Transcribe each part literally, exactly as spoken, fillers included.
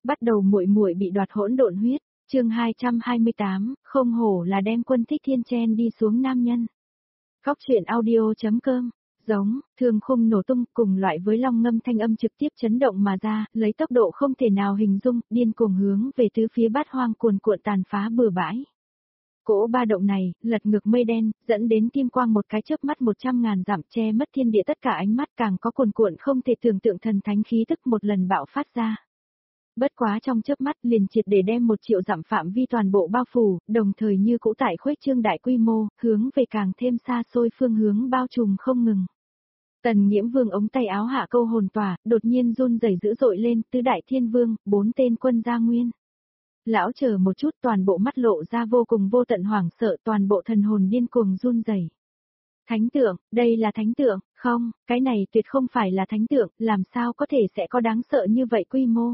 Bắt đầu muội muội bị đoạt hỗn độn huyết, chương hai trăm hai mươi tám, không hổ là đem Quân Thích Thiên chen đi xuống nam nhân. Góc truyện audio.com, giống, thường khung nổ tung cùng loại với long ngâm thanh âm trực tiếp chấn động mà ra, lấy tốc độ không thể nào hình dung, điên cuồng hướng về tứ phía bát hoang cuồn cuộn tàn phá bừa bãi. Cỗ ba động này, lật ngược mây đen, dẫn đến kim quang một cái chớp mắt một trăm ngàn dặm che mất thiên địa tất cả ánh mắt, càng có cuồn cuộn không thể tưởng tượng thần thánh khí tức một lần bạo phát ra. Bất quá trong chớp mắt liền triệt để đem một triệu dặm phạm vi toàn bộ bao phủ, đồng thời như cũ tại khuếch trương đại quy mô, hướng về càng thêm xa xôi phương hướng bao trùm không ngừng. Tần Nghiễm Vương ống tay áo hạ câu hồn tỏa, đột nhiên run rẩy dữ dội lên, tứ đại thiên vương, bốn tên quân gia nguyên. Lão chờ một chút, toàn bộ mắt lộ ra vô cùng vô tận hoảng sợ, toàn bộ thần hồn điên cuồng run rẩy. Thánh tượng, đây là thánh tượng, không, cái này tuyệt không phải là thánh tượng, làm sao có thể sẽ có đáng sợ như vậy quy mô.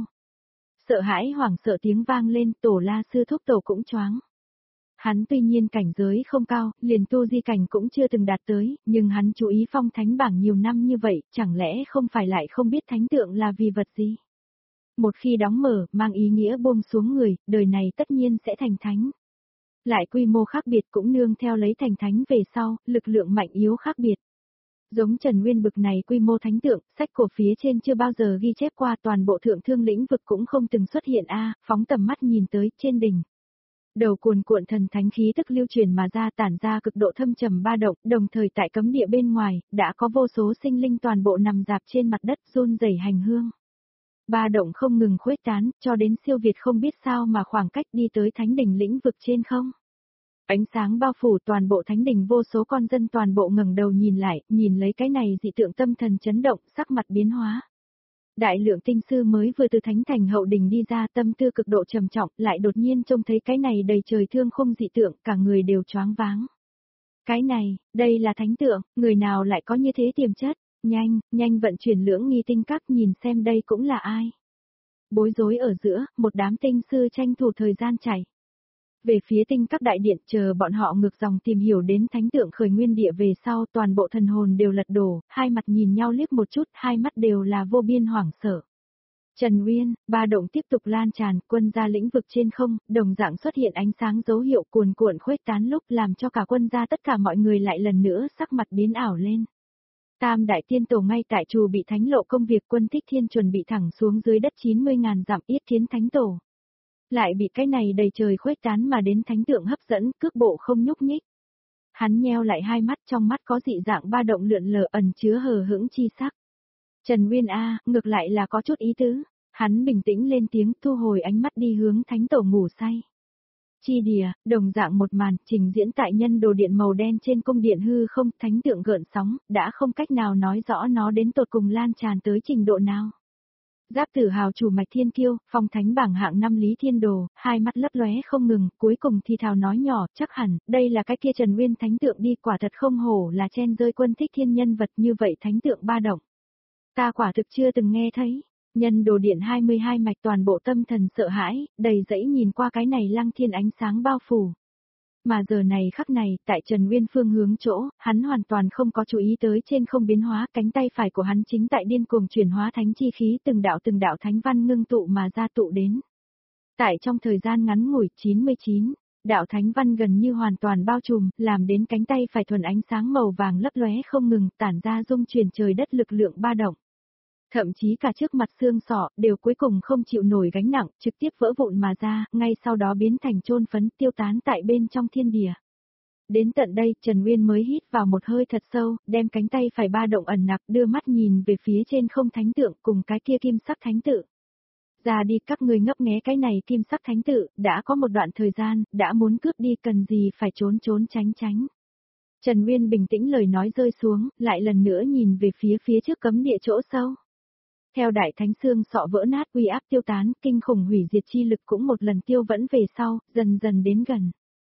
Sợ hãi hoảng sợ tiếng vang lên, Tổ La sư thúc tổ cũng choáng. Hắn tuy nhiên cảnh giới không cao, liền tu di cảnh cũng chưa từng đạt tới, nhưng hắn chú ý phong thánh bảng nhiều năm như vậy, chẳng lẽ không phải lại không biết thánh tượng là vì vật gì? Một khi đóng mở, mang ý nghĩa buông xuống người, đời này tất nhiên sẽ thành thánh. Lại quy mô khác biệt cũng nương theo lấy thành thánh về sau, lực lượng mạnh yếu khác biệt. Giống Trần Nguyên bực này quy mô thánh tượng, sách cổ phía trên chưa bao giờ ghi chép qua, toàn bộ thượng thương lĩnh vực cũng không từng xuất hiện a, phóng tầm mắt nhìn tới trên đỉnh. Đầu cuồn cuộn thần thánh khí tức lưu truyền mà ra, tản ra cực độ thâm trầm ba động, đồng thời tại cấm địa bên ngoài, đã có vô số sinh linh toàn bộ nằm dạp trên mặt đất run rẩy hành hương. Ba động không ngừng khuếch tán, cho đến siêu việt không biết sao mà khoảng cách đi tới thánh đỉnh lĩnh vực trên không. Ánh sáng bao phủ toàn bộ thánh đỉnh, vô số con dân toàn bộ ngẩng đầu nhìn lại, nhìn lấy cái này dị tượng tâm thần chấn động, sắc mặt biến hóa. Đại lượng tinh sư mới vừa từ thánh thành hậu đỉnh đi ra, tâm tư cực độ trầm trọng, lại đột nhiên trông thấy cái này đầy trời thương khung dị tượng, cả người đều choáng váng. Cái này, đây là thánh tượng, người nào lại có như thế tiềm chất, nhanh, nhanh vận chuyển lưỡng nghi tinh các nhìn xem đây cũng là ai. Bối rối ở giữa, một đám tinh sư tranh thủ thời gian chạy về phía tinh các đại điện, chờ bọn họ ngược dòng tìm hiểu đến thánh tượng khởi nguyên địa về sau, toàn bộ thần hồn đều lật đổ, hai mặt nhìn nhau liếc một chút, hai mắt đều là vô biên hoảng sợ. Trần Nguyên, ba động tiếp tục lan tràn, quân gia lĩnh vực trên không, đồng dạng xuất hiện ánh sáng dấu hiệu cuồn cuộn khuếch tán lúc làm cho cả quân gia tất cả mọi người lại lần nữa sắc mặt biến ảo lên. Tam đại tiên tổ ngay tại trù bị thánh lộ công việc, Quân Thích Thiên chuẩn bị thẳng xuống dưới đất chín mươi ngàn dặm, yết kiến thánh tổ. Lại bị cái này đầy trời khuếch tán mà đến thánh tượng hấp dẫn, cước bộ không nhúc nhích. Hắn nheo lại hai mắt, trong mắt có dị dạng ba động lượn lờ, ẩn chứa hờ hững chi sắc. Trần Nguyên a, ngược lại là có chút ý tứ. Hắn bình tĩnh lên tiếng, thu hồi ánh mắt đi hướng thánh tổ ngủ say. Chi đìa, đồng dạng một màn, trình diễn tại nhân đồ điện màu đen trên cung điện hư không, thánh tượng gợn sóng, đã không cách nào nói rõ nó đến tột cùng lan tràn tới trình độ nào. Giáp tử hào chủ mạch thiên kiêu, phong thánh bảng hạng năm Lý Thiên Đồ, hai mắt lấp lóe không ngừng, cuối cùng thì thào nói nhỏ, chắc hẳn, đây là cái kia Trần Nguyên thánh tượng đi, quả thật không hổ là chen rơi Quân Thích Thiên nhân vật như vậy thánh tượng ba động. Ta quả thực chưa từng nghe thấy. Nhân đồ điện hai mươi hai mạch toàn bộ tâm thần sợ hãi, đầy dẫy nhìn qua cái này lăng thiên ánh sáng bao phủ. Mà giờ này khắc này, tại Trần Nguyên phương hướng chỗ, hắn hoàn toàn không có chú ý tới trên không biến hóa, cánh tay phải của hắn chính tại điên cuồng chuyển hóa thánh chi khí, từng đạo từng đạo thánh văn ngưng tụ mà ra tụ đến. Tại trong thời gian ngắn ngủi chín mươi chín, đạo thánh văn gần như hoàn toàn bao trùm, làm đến cánh tay phải thuần ánh sáng màu vàng lấp lóe không ngừng, tản ra dung truyền trời đất lực lượng ba động. Thậm chí cả trước mặt xương sọ, đều cuối cùng không chịu nổi gánh nặng, trực tiếp vỡ vụn mà ra, ngay sau đó biến thành chôn phấn tiêu tán tại bên trong thiên địa. Đến tận đây, Trần Nguyên mới hít vào một hơi thật sâu, đem cánh tay phải ba động ẩn nặc, đưa mắt nhìn về phía trên không thánh tượng cùng cái kia kim sắc thánh tự. Ra đi, các người ngấp nghé cái này kim sắc thánh tự, đã có một đoạn thời gian, đã muốn cướp đi, cần gì phải trốn trốn tránh tránh. Trần Nguyên bình tĩnh lời nói rơi xuống, lại lần nữa nhìn về phía phía trước cấm địa chỗ sâu. Theo đại thánh xương sọ vỡ nát, uy áp tiêu tán, kinh khủng hủy diệt chi lực cũng một lần tiêu vẫn về sau, dần dần đến gần.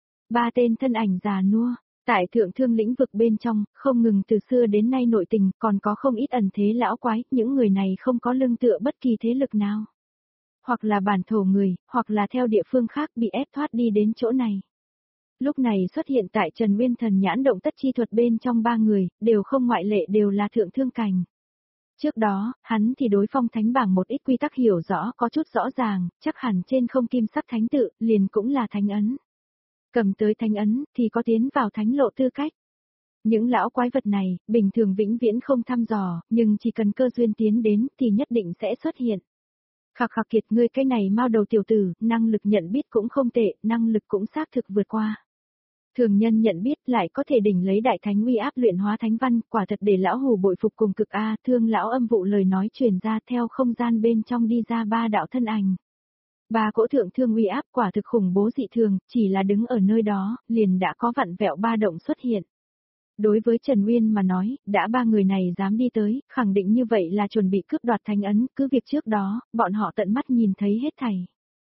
Ba tên thân ảnh già nua, tại thượng thương lĩnh vực bên trong, không ngừng từ xưa đến nay nội tình, còn có không ít ẩn thế lão quái, những người này không có lưng tựa bất kỳ thế lực nào. Hoặc là bản thổ người, hoặc là theo địa phương khác bị ép thoát đi đến chỗ này. Lúc này xuất hiện tại Trần Nguyên thần nhãn động tất chi thuật bên trong ba người, đều không ngoại lệ, đều là thượng thương cảnh. Trước đó, hắn thì đối phong thánh bảng một ít quy tắc hiểu rõ có chút rõ ràng, chắc hẳn trên không kim sắc thánh tự, liền cũng là thánh ấn. Cầm tới thánh ấn, thì có tiến vào thánh lộ tư cách. Những lão quái vật này, bình thường vĩnh viễn không thăm dò, nhưng chỉ cần cơ duyên tiến đến, thì nhất định sẽ xuất hiện. Khạc khạc kiệt ngươi cái này mau đầu tiểu tử, năng lực nhận biết cũng không tệ, năng lực cũng xác thực vượt qua. Thường nhân nhận biết lại có thể đỉnh lấy đại thánh uy áp luyện hóa thánh văn, quả thật để lão hù bội phục cùng cực A, thương lão âm vụ lời nói truyền ra theo không gian bên trong đi ra ba đạo thân ảnh. Ba cỗ thượng thương uy áp quả thực khủng bố dị thường, chỉ là đứng ở nơi đó, liền đã có vặn vẹo ba động xuất hiện. Đối với Trần Nguyên mà nói, đã ba người này dám đi tới, khẳng định như vậy là chuẩn bị cướp đoạt thánh ấn, cứ việc trước đó, bọn họ tận mắt nhìn thấy hết thảy.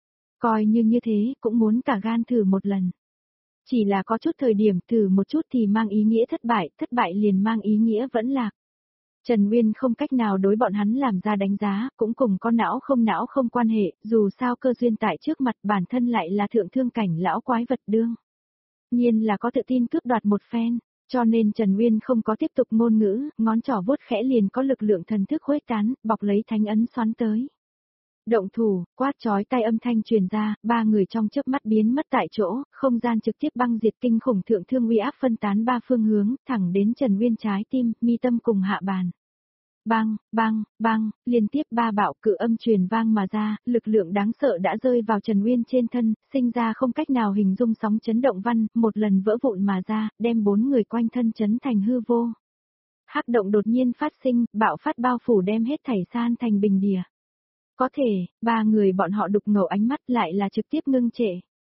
Coi như như thế, cũng muốn cả gan thử một lần. Chỉ là có chút thời điểm thử một chút thì mang ý nghĩa thất bại, thất bại liền mang ý nghĩa vẫn lạc. Trần Nguyên không cách nào đối bọn hắn làm ra đánh giá, cũng cùng có não không não không quan hệ, dù sao cơ duyên tại trước mặt bản thân lại là thượng thương cảnh lão quái vật đương. Nhiên là có tự tin cướp đoạt một phen, cho nên Trần Nguyên không có tiếp tục ngôn ngữ, ngón trỏ vuốt khẽ liền có lực lượng thần thức khuếch tán, bọc lấy thánh ấn xoắn tới. Động thủ, quát chói tai âm thanh truyền ra, ba người trong chớp mắt biến mất tại chỗ, không gian trực tiếp băng diệt kinh khủng thượng thương uy áp phân tán ba phương hướng, thẳng đến Trần Nguyên trái tim, mi tâm cùng hạ bàn. Bang, bang, bang, liên tiếp ba bạo cự âm truyền vang mà ra, lực lượng đáng sợ đã rơi vào Trần Nguyên trên thân, sinh ra không cách nào hình dung sóng chấn động văn, một lần vỡ vụn mà ra, đem bốn người quanh thân chấn thành hư vô. Hắc động đột nhiên phát sinh, bạo phát bao phủ đem hết thảy san thành bình địa. Có thể, ba người bọn họ đục ngầu ánh mắt lại là trực tiếp ngưng trệ.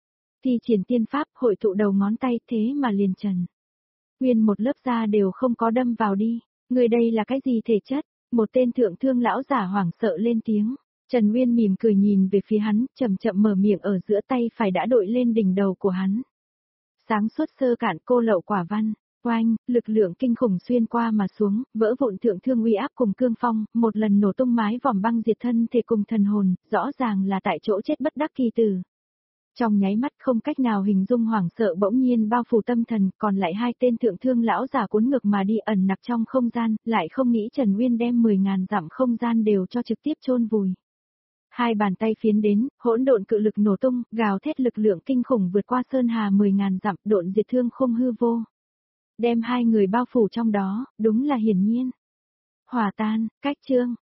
Thi triển tiên pháp hội tụ đầu ngón tay thế mà liền trần. Nguyên một lớp da đều không có đâm vào đi. Người đây là cái gì thể chất? Một tên thượng thương lão giả hoảng sợ lên tiếng. Trần Nguyên mỉm cười nhìn về phía hắn, chậm chậm mở miệng ở giữa tay phải đã đội lên đỉnh đầu của hắn. Sáng suốt sơ cạn cô lậu quả văn. Oanh, lực lượng kinh khủng xuyên qua mà xuống, vỡ vụn thượng thương uy áp cùng cương phong, một lần nổ tung mái vòm băng diệt thân thể cùng thần hồn, rõ ràng là tại chỗ chết bất đắc kỳ tử. Trong nháy mắt không cách nào hình dung hoảng sợ bỗng nhiên bao phủ tâm thần, còn lại hai tên thượng thương lão giả cuốn ngược mà đi ẩn nặc trong không gian, lại không nghĩ Trần Nguyên đem mười ngàn dặm không gian đều cho trực tiếp chôn vùi. Hai bàn tay phiến đến, hỗn độn cự lực nổ tung, gào thét lực lượng kinh khủng vượt qua sơn hà mười ngàn dặm, độn diệt thương không hư vô. Đem hai người bao phủ trong đó, đúng là hiển nhiên. Hỏa tan, cách chương.